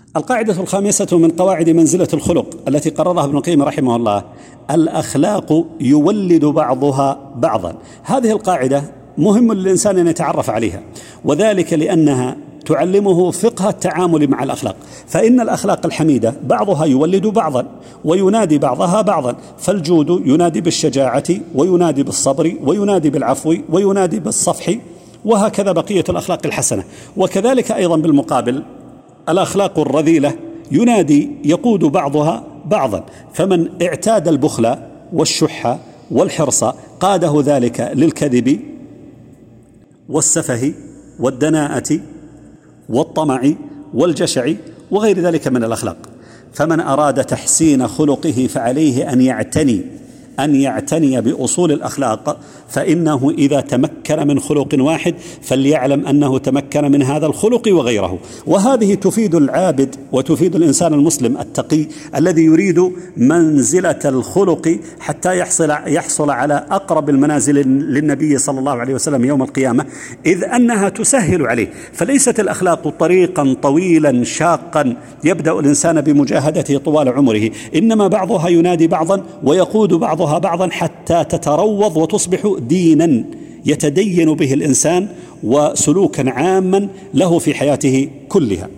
القاعدة الخامسة من قواعد منزلة الخلق التي قررها ابن القيم رحمه الله: الأخلاق يولد بعضها بعضا. هذه القاعدة مهم للإنسان أن يتعرف عليها، وذلك لأنها تعلمه فقه التعامل مع الأخلاق. فإن الأخلاق الحميدة بعضها يولد بعضا وينادي بعضها بعضا، فالجود ينادي بالشجاعة وينادي بالصبر وينادي بالعفو وينادي بالصفح، وهكذا بقية الأخلاق الحسنة. وكذلك أيضا بالمقابل الأخلاق الرذيلة يقود بعضها بعضا، فمن اعتاد البخل والشح والحرص قاده ذلك للكذب والسفه والدناءة والطمع والجشع وغير ذلك من الأخلاق. فمن أراد تحسين خلقه فعليه أن يعتني بأصول الأخلاق، فإنه إذا تمكن من خلق واحد فليعلم أنه تمكن من هذا الخلق وغيره. وهذه تفيد العابد وتفيد الإنسان المسلم التقي الذي يريد منزلة الخلق حتى يحصل على أقرب المنازل للنبي صلى الله عليه وسلم يوم القيامة، إذ أنها تسهل عليه. فليست الأخلاق طريقا طويلا شاقا يبدأ الإنسان بمجاهدته طوال عمره، إنما بعضها ينادي بعضا ويقود بعضها بعضا حتى تتروض وتصبح دينا يتدين به الإنسان وسلوكا عاما له في حياته كلها.